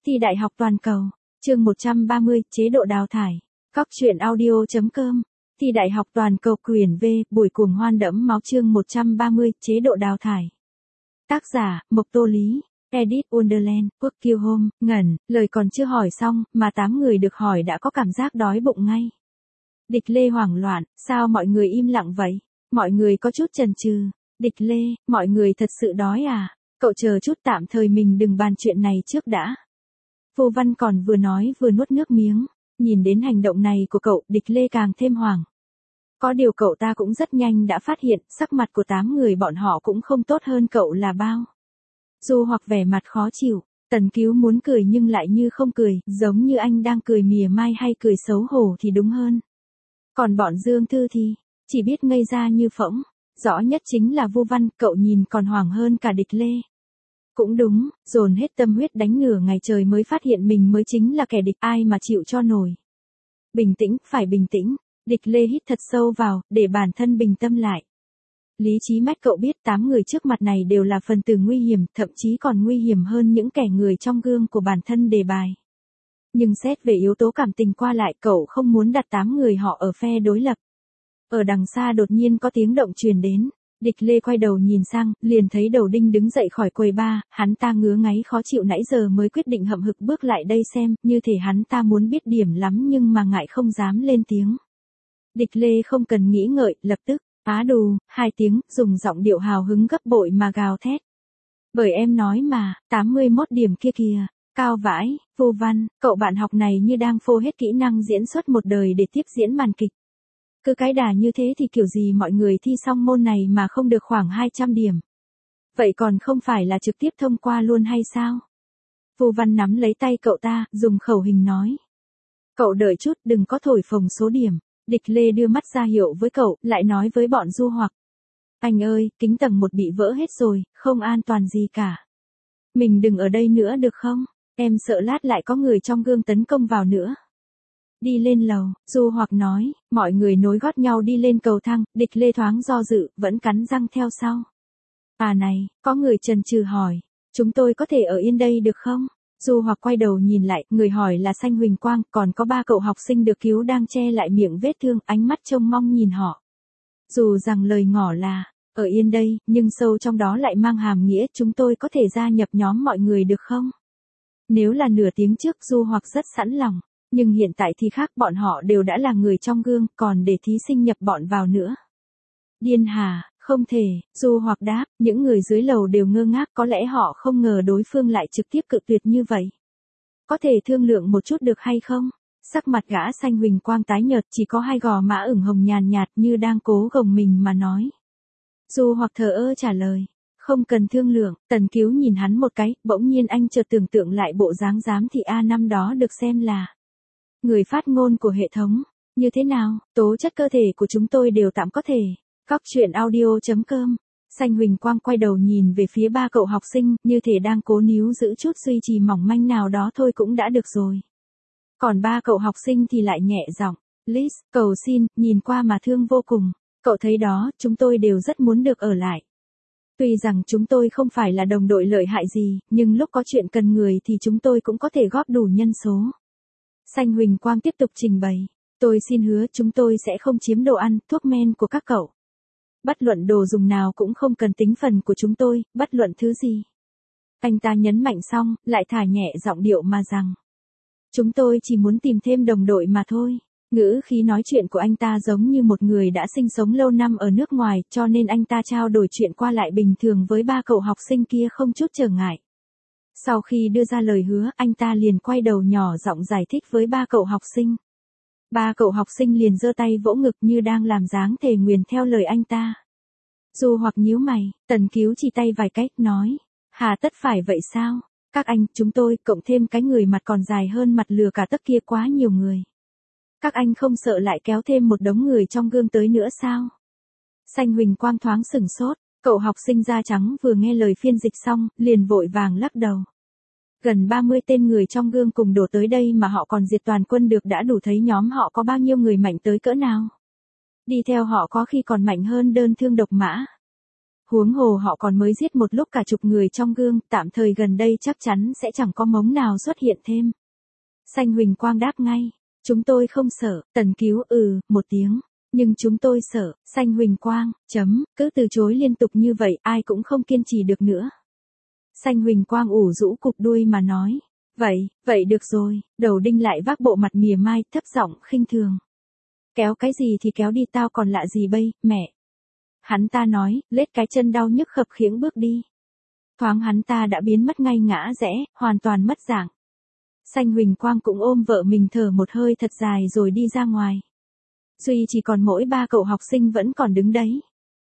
Thi đại học toàn cầu, chương 130, chế độ đào thải. Góc truyện audio.com. Thi đại học toàn cầu quyển V, buổi cuồng hoan đẫm máu chương 130, chế độ đào thải. Tác giả, Mộc Tô Lý, Edit Wonderland, Quốc Kiêu Hôm, ngẩn, lời còn chưa hỏi xong, mà 8 người được hỏi đã có cảm giác đói bụng ngay. Địch Lê hoảng loạn, sao mọi người im lặng vậy? Mọi người có chút chần chừ. Địch Lê, mọi người thật sự đói à? Cậu chờ chút tạm thời mình đừng bàn chuyện này trước đã. Vô Văn còn vừa nói vừa nuốt nước miếng, nhìn đến hành động này của cậu, Địch Lê càng thêm hoảng. Có điều cậu ta cũng rất nhanh đã phát hiện, sắc mặt của 8 người bọn họ cũng không tốt hơn cậu là bao. Du Hoặc vẻ mặt khó chịu, Tần Cứu muốn cười nhưng lại như không cười, giống như anh đang cười mỉa mai hay cười xấu hổ thì đúng hơn. Còn bọn Dương Thư thì, chỉ biết ngây ra như phỗng, rõ nhất chính là Vô Văn, cậu nhìn còn hoảng hơn cả Địch Lê. Cũng đúng, dồn hết tâm huyết đánh nửa ngày trời mới phát hiện mình mới chính là kẻ địch, ai mà chịu cho nổi. Bình tĩnh, phải bình tĩnh. Địch Lê hít thật sâu vào, để bản thân bình tâm lại. Lý trí mách cậu biết 8 người trước mặt này đều là phần tử nguy hiểm, thậm chí còn nguy hiểm hơn những kẻ người trong gương của bản thân đề bài. Nhưng xét về yếu tố cảm tình qua lại, cậu không muốn đặt 8 người họ ở phe đối lập. Ở đằng xa đột nhiên có tiếng động truyền đến. Địch Lê quay đầu nhìn sang, liền thấy Đầu Đinh đứng dậy khỏi quầy bar, hắn ta ngứa ngáy khó chịu nãy giờ mới quyết định hậm hực bước lại đây xem, như thể hắn ta muốn biết điểm lắm nhưng mà ngại không dám lên tiếng. Địch Lê không cần nghĩ ngợi, lập tức, á đù, 2 tiếng, dùng giọng điệu hào hứng gấp bội mà gào thét. Bởi em nói mà, 81 điểm kia kìa, cao vãi, Vô Văn, cậu bạn học này như đang phô hết kỹ năng diễn xuất một đời để tiếp diễn màn kịch. Cứ cái đà như thế thì kiểu gì mọi người thi xong môn này mà không được khoảng 200 điểm. Vậy còn không phải là trực tiếp thông qua luôn hay sao? Vô Văn nắm lấy tay cậu ta, dùng khẩu hình nói. Cậu đợi chút, đừng có thổi phồng số điểm. Địch Lê đưa mắt ra hiệu với cậu, lại nói với bọn Du Hoặc. Anh ơi, kính tầng 1 bị vỡ hết rồi, không an toàn gì cả. Mình đừng ở đây nữa được không? Em sợ lát lại có người trong gương tấn công vào nữa. Đi lên lầu, Du Hoặc nói, mọi người nối gót nhau đi lên cầu thang, Địch Lê thoáng do dự, vẫn cắn răng theo sau. À này, có người chần chừ hỏi, chúng tôi có thể ở yên đây được không? Du Hoặc quay đầu nhìn lại, người hỏi là Sanh Huỳnh Quang, còn có 3 cậu học sinh được cứu đang che lại miệng vết thương, ánh mắt trông mong nhìn họ. Dù rằng lời ngỏ là, ở yên đây, nhưng sâu trong đó lại mang hàm nghĩa chúng tôi có thể gia nhập nhóm mọi người được không? Nếu là nửa tiếng trước Du Hoặc rất sẵn lòng. Nhưng hiện tại thì khác, bọn họ đều đã là người trong gương, còn để thí sinh nhập bọn vào nữa. Điên hà, không thể, Du Hoặc đáp, những người dưới lầu đều ngơ ngác, có lẽ họ không ngờ đối phương lại trực tiếp cự tuyệt như vậy. Có thể thương lượng một chút được hay không? Sắc mặt gã Sanh Huỳnh Quang tái nhợt, chỉ có 2 gò má ửng hồng nhàn nhạt như đang cố gồng mình mà nói. Du Hoặc thờ ơ trả lời. Không cần thương lượng, Tần Cứu nhìn hắn một cái, bỗng nhiên anh chợt tưởng tượng lại bộ dáng giám thị A năm đó được xem là người phát ngôn của hệ thống. Như thế nào, tố chất cơ thể của chúng tôi đều tạm có thể. Góc truyện audio.com. Sanh Huỳnh Quang quay đầu nhìn về phía 3 cậu học sinh, như thể đang cố níu giữ chút duy trì mỏng manh nào đó thôi cũng đã được rồi. Còn 3 cậu học sinh thì lại nhẹ giọng, Liz, cầu xin, nhìn qua mà thương vô cùng. Cậu thấy đó, chúng tôi đều rất muốn được ở lại. Tuy rằng chúng tôi không phải là đồng đội lợi hại gì, nhưng lúc có chuyện cần người thì chúng tôi cũng có thể góp đủ nhân số. Sanh Huỳnh Quang tiếp tục trình bày. Tôi xin hứa chúng tôi sẽ không chiếm đồ ăn, thuốc men của các cậu. Bất luận đồ dùng nào cũng không cần tính phần của chúng tôi, bất luận thứ gì. Anh ta nhấn mạnh xong, lại thả nhẹ giọng điệu mà rằng. Chúng tôi chỉ muốn tìm thêm đồng đội mà thôi. Ngữ khí nói chuyện của anh ta giống như một người đã sinh sống lâu năm ở nước ngoài, cho nên anh ta trao đổi chuyện qua lại bình thường với 3 cậu học sinh kia không chút trở ngại. Sau khi đưa ra lời hứa, anh ta liền quay đầu nhỏ giọng giải thích với 3 cậu học sinh. 3 cậu học sinh liền giơ tay vỗ ngực như đang làm dáng thề nguyền theo lời anh ta. Du Hoặc nhíu mày, Tần Cứu chỉ tay vài cách, nói. Hà tất phải vậy sao? Các anh, chúng tôi, cộng thêm cái người mặt còn dài hơn mặt lừa cả tấc kia quá nhiều người. Các anh không sợ lại kéo thêm một đống người trong gương tới nữa sao? Sanh Huỳnh Quang thoáng sửng sốt. Cậu học sinh da trắng vừa nghe lời phiên dịch xong, liền vội vàng lắc đầu. Gần 30 tên người trong gương cùng đổ tới đây mà họ còn diệt toàn quân được đã đủ thấy nhóm họ có bao nhiêu người mạnh tới cỡ nào. Đi theo họ có khi còn mạnh hơn đơn thương độc mã. Huống hồ họ còn mới giết một lúc cả chục người trong gương, tạm thời gần đây chắc chắn sẽ chẳng có mống nào xuất hiện thêm. Sanh Huỳnh Quang đáp ngay, chúng tôi không sợ, Tần Cứu một tiếng, nhưng chúng tôi sợ, Sanh Huỳnh Quang, cứ từ chối liên tục như vậy ai cũng không kiên trì được nữa. Sanh Huỳnh Quang ủ rũ cụp đuôi mà nói, vậy được rồi, Đầu Đinh lại vác bộ mặt mỉa mai, thấp giọng khinh thường. Kéo cái gì thì kéo đi, tao còn lạ gì bây, mẹ. Hắn ta nói, lết cái chân đau nhức khập khiễng bước đi. Thoáng hắn ta đã biến mất ngay ngã rẽ, hoàn toàn mất dạng. Sanh Huỳnh Quang cũng ôm vợ mình thở một hơi thật dài rồi đi ra ngoài. Duy chỉ còn mỗi 3 cậu học sinh vẫn còn đứng đấy.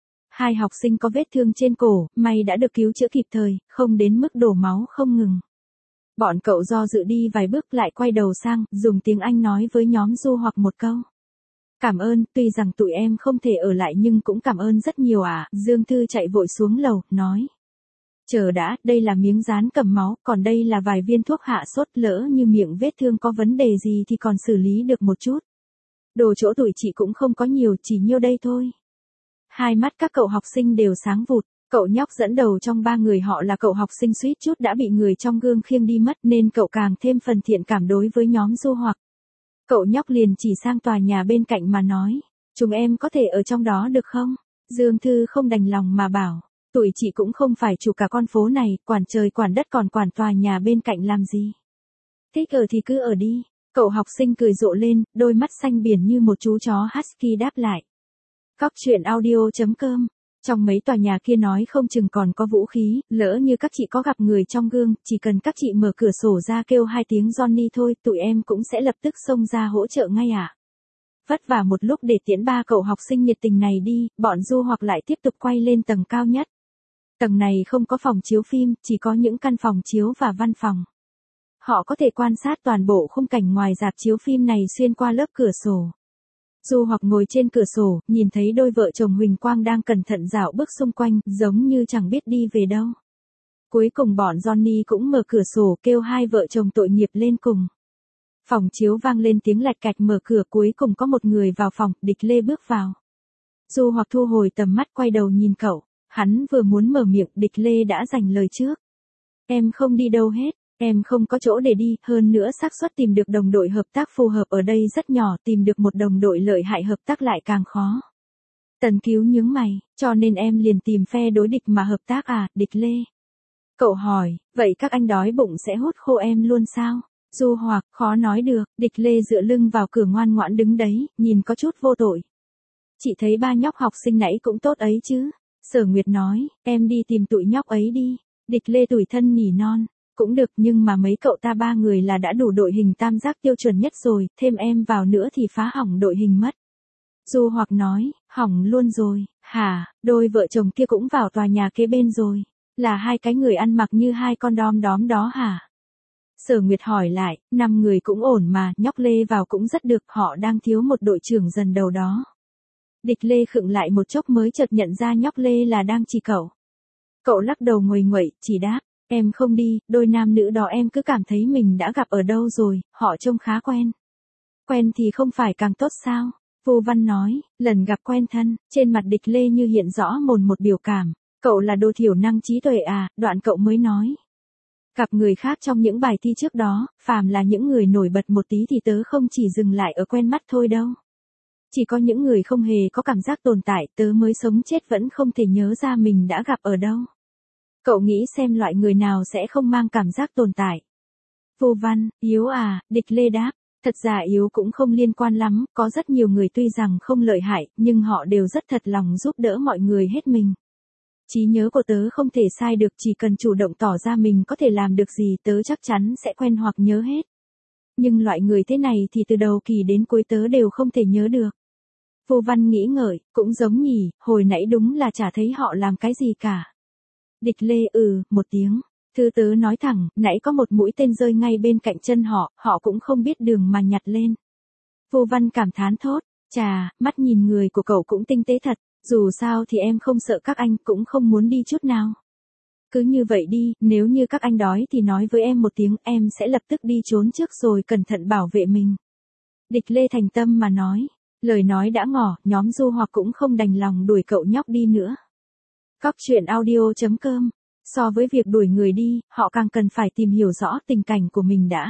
2 học sinh có vết thương trên cổ, may đã được cứu chữa kịp thời, không đến mức đổ máu không ngừng. Bọn cậu do dự đi vài bước lại quay đầu sang, dùng tiếng Anh nói với nhóm Du Hoặc một câu. Cảm ơn, tuy rằng tụi em không thể ở lại nhưng cũng cảm ơn rất nhiều ạ. Dương Thư chạy vội xuống lầu, nói. Chờ đã, đây là miếng dán cầm máu, còn đây là vài viên thuốc hạ sốt, lỡ như miệng vết thương có vấn đề gì thì còn xử lý được một chút. Đồ chỗ tụi chị cũng không có nhiều, chỉ nhiêu đây thôi. Hai mắt các cậu học sinh đều sáng vụt. Cậu nhóc dẫn đầu trong 3 người họ là cậu học sinh suýt chút đã bị người trong gương khiêng đi mất nên cậu càng thêm phần thiện cảm đối với nhóm Du Hoặc. Cậu nhóc liền chỉ sang tòa nhà bên cạnh mà nói, chúng em có thể ở trong đó được không? Dương Thư không đành lòng mà bảo, tụi chị cũng không phải chủ cả con phố này, quản trời quản đất còn quản tòa nhà bên cạnh làm gì. Thích ở thì cứ ở đi. Cậu học sinh cười rộ lên, đôi mắt xanh biển như một chú chó husky đáp lại. Cóc truyện audio.com. Trong mấy tòa nhà kia nói không chừng còn có vũ khí, lỡ như các chị có gặp người trong gương, chỉ cần các chị mở cửa sổ ra kêu 2 tiếng Johnny thôi, tụi em cũng sẽ lập tức xông ra hỗ trợ ngay ạ. Vất vả một lúc để tiễn 3 cậu học sinh nhiệt tình này đi, bọn Du Hoặc lại tiếp tục quay lên tầng cao nhất. Tầng này không có phòng chiếu phim, chỉ có những căn phòng chiếu và văn phòng. Họ có thể quan sát toàn bộ khung cảnh ngoài rạp chiếu phim này xuyên qua lớp cửa sổ. Du Hoặc ngồi trên cửa sổ, nhìn thấy đôi vợ chồng Huỳnh Quang đang cẩn thận dạo bước xung quanh, giống như chẳng biết đi về đâu. Cuối cùng bọn Johnny cũng mở cửa sổ kêu 2 vợ chồng tội nghiệp lên cùng. Phòng chiếu vang lên tiếng lạch cạch mở cửa, cuối cùng có một người vào phòng, Địch Lê bước vào. Du Hoặc thu hồi tầm mắt quay đầu nhìn cậu, hắn vừa muốn mở miệng, Địch Lê đã giành lời trước. Em không đi đâu hết. Em không có chỗ để đi, hơn nữa xác suất tìm được đồng đội hợp tác phù hợp ở đây rất nhỏ, tìm được một đồng đội lợi hại hợp tác lại càng khó. Tần Cứu nhướng mày, cho nên em liền tìm phe đối địch mà hợp tác à, Địch Lê. Cậu hỏi, vậy các anh đói bụng sẽ hút khô em luôn sao? Du Hoặc, khó nói được, Địch Lê dựa lưng vào cửa ngoan ngoãn đứng đấy, nhìn có chút vô tội. Chị thấy 3 nhóc học sinh nãy cũng tốt ấy chứ. Sở Nguyệt nói, em đi tìm tụi nhóc ấy đi. Địch Lê tủi thân nỉ non. Cũng được nhưng mà mấy cậu ta 3 người là đã đủ đội hình tam giác tiêu chuẩn nhất rồi, thêm em vào nữa thì phá hỏng đội hình mất. Du Hoặc nói, hỏng luôn rồi, hả, đôi vợ chồng kia cũng vào tòa nhà kế bên rồi, là 2 cái người ăn mặc như 2 con đom đóm đó hả? Sở Nguyệt hỏi lại, 5 người cũng ổn mà, nhóc Lê vào cũng rất được, họ đang thiếu một đội trưởng dần đầu đó. Địch Lê khựng lại một chốc mới chợt nhận ra nhóc Lê là đang chỉ cậu. Cậu lắc đầu nguầy nguậy, chỉ đáp. Em không đi, đôi nam nữ đó em cứ cảm thấy mình đã gặp ở đâu rồi, họ trông khá quen. Quen thì không phải càng tốt sao? Vô Văn nói, lần gặp quen thân, trên mặt Địch Lê như hiện rõ một biểu cảm. Cậu là đồ thiểu năng trí tuệ à, đoạn cậu mới nói. Gặp người khác trong những bài thi trước đó, phàm là những người nổi bật một tí thì tớ không chỉ dừng lại ở quen mắt thôi đâu. Chỉ có những người không hề có cảm giác tồn tại tớ mới sống chết vẫn không thể nhớ ra mình đã gặp ở đâu. Cậu nghĩ xem loại người nào sẽ không mang cảm giác tồn tại. Vô Văn, yếu à, Địch Lê đáp. Thật ra yếu cũng không liên quan lắm, có rất nhiều người tuy rằng không lợi hại, nhưng họ đều rất thật lòng giúp đỡ mọi người hết mình. Trí nhớ của tớ không thể sai được, chỉ cần chủ động tỏ ra mình có thể làm được gì tớ chắc chắn sẽ quen hoặc nhớ hết. Nhưng loại người thế này thì từ đầu kỳ đến cuối tớ đều không thể nhớ được. Vô Văn nghĩ ngợi, cũng giống nhỉ, hồi nãy đúng là chả thấy họ làm cái gì cả. Địch Lê một tiếng. Thư tớ nói thẳng, nãy có một mũi tên rơi ngay bên cạnh chân họ cũng không biết đường mà nhặt lên. Vô Văn cảm thán thốt, chà, mắt nhìn người của cậu cũng tinh tế thật, dù sao thì em không sợ các anh cũng không muốn đi chút nào. Cứ như vậy đi, nếu như các anh đói thì nói với em một tiếng, em sẽ lập tức đi trốn trước rồi cẩn thận bảo vệ mình. Địch Lê thành tâm mà nói, lời nói đã ngỏ, nhóm Du Hoặc cũng không đành lòng đuổi cậu nhóc đi nữa. Cóc truyện audio.com. So với việc đuổi người đi, họ càng cần phải tìm hiểu rõ tình cảnh của mình đã.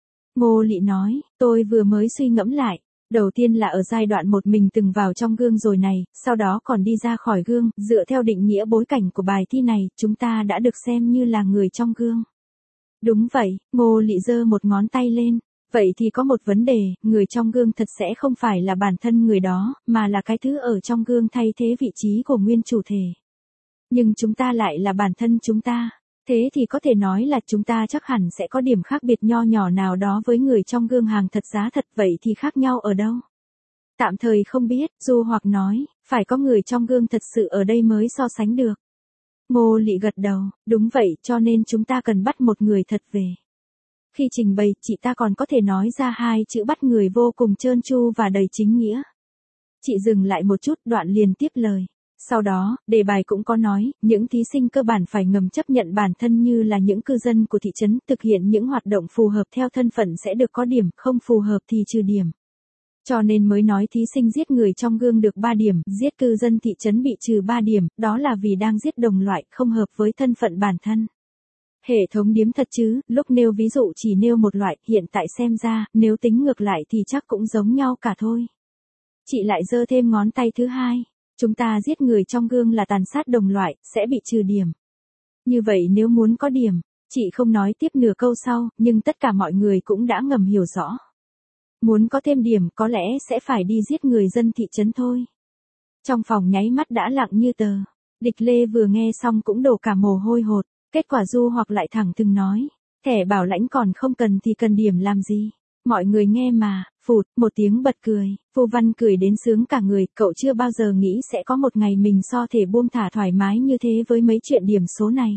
Ngô Lị nói, tôi vừa mới suy ngẫm lại. Đầu tiên là ở giai đoạn một mình từng vào trong gương rồi này, sau đó còn đi ra khỏi gương, dựa theo định nghĩa bối cảnh của bài thi này, chúng ta đã được xem như là người trong gương. Đúng vậy, Ngô Lị giơ một ngón tay lên. Vậy thì có một vấn đề, người trong gương thật sẽ không phải là bản thân người đó, mà là cái thứ ở trong gương thay thế vị trí của nguyên chủ thể. Nhưng chúng ta lại là bản thân chúng ta. Thế thì có thể nói là chúng ta chắc hẳn sẽ có điểm khác biệt nho nhỏ nào đó với người trong gương hàng thật giá thật, vậy thì khác nhau ở đâu? Tạm thời không biết, Du Hoặc nói, phải có người trong gương thật sự ở đây mới so sánh được. Ngô Lị gật đầu, đúng vậy, cho nên chúng ta cần bắt một người thật về. Khi trình bày, chị ta còn có thể nói ra hai chữ bắt người vô cùng trơn tru và đầy chính nghĩa. Chị dừng lại một chút, đoạn liền tiếp lời. Sau đó, đề bài cũng có nói, những thí sinh cơ bản phải ngầm chấp nhận bản thân như là những cư dân của thị trấn, thực hiện những hoạt động phù hợp theo thân phận sẽ được có điểm, không phù hợp thì trừ điểm. Cho nên mới nói thí sinh giết người trong gương được 3 điểm, giết cư dân thị trấn bị trừ 3 điểm, đó là vì đang giết đồng loại, không hợp với thân phận bản thân. Hệ thống điếm thật chứ, lúc nêu ví dụ chỉ nêu một loại, hiện tại xem ra, nếu tính ngược lại thì chắc cũng giống nhau cả thôi. Chị lại giơ thêm ngón tay thứ hai. Chúng ta giết người trong gương là tàn sát đồng loại, sẽ bị trừ điểm. Như vậy nếu muốn có điểm, chị không nói tiếp nửa câu sau, nhưng tất cả mọi người cũng đã ngầm hiểu rõ. Muốn có thêm điểm có lẽ sẽ phải đi giết người dân thị trấn thôi. Trong phòng nháy mắt đã lặng như tờ. Địch Lê vừa nghe xong cũng đổ cả mồ hôi hột. Kết quả Du Hoặc lại thẳng thừng nói. Thẻ bảo lãnh còn không cần thì cần điểm làm gì? Mọi người nghe mà, phụt, một tiếng bật cười. Vu Văn cười đến sướng cả người, cậu chưa bao giờ nghĩ sẽ có một ngày mình so thể buông thả thoải mái như thế với mấy chuyện điểm số này.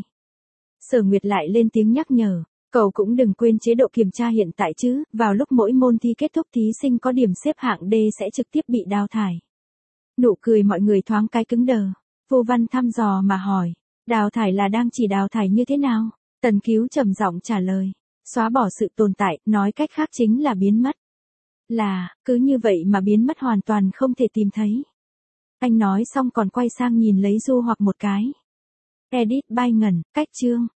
Sở Nguyệt lại lên tiếng nhắc nhở. Cậu cũng đừng quên chế độ kiểm tra hiện tại chứ, vào lúc mỗi môn thi kết thúc thí sinh có điểm xếp hạng D sẽ trực tiếp bị đào thải. Nụ cười mọi người thoáng cái cứng đờ. Vu Văn thăm dò mà hỏi, đào thải là đang chỉ đào thải như thế nào? Tần Cứu trầm giọng trả lời, xóa bỏ sự tồn tại, nói cách khác chính là biến mất. Là, cứ như vậy mà biến mất hoàn toàn không thể tìm thấy. Anh nói xong còn quay sang nhìn lấy Du Hoặc một cái. Edit by Ngân, cách chương.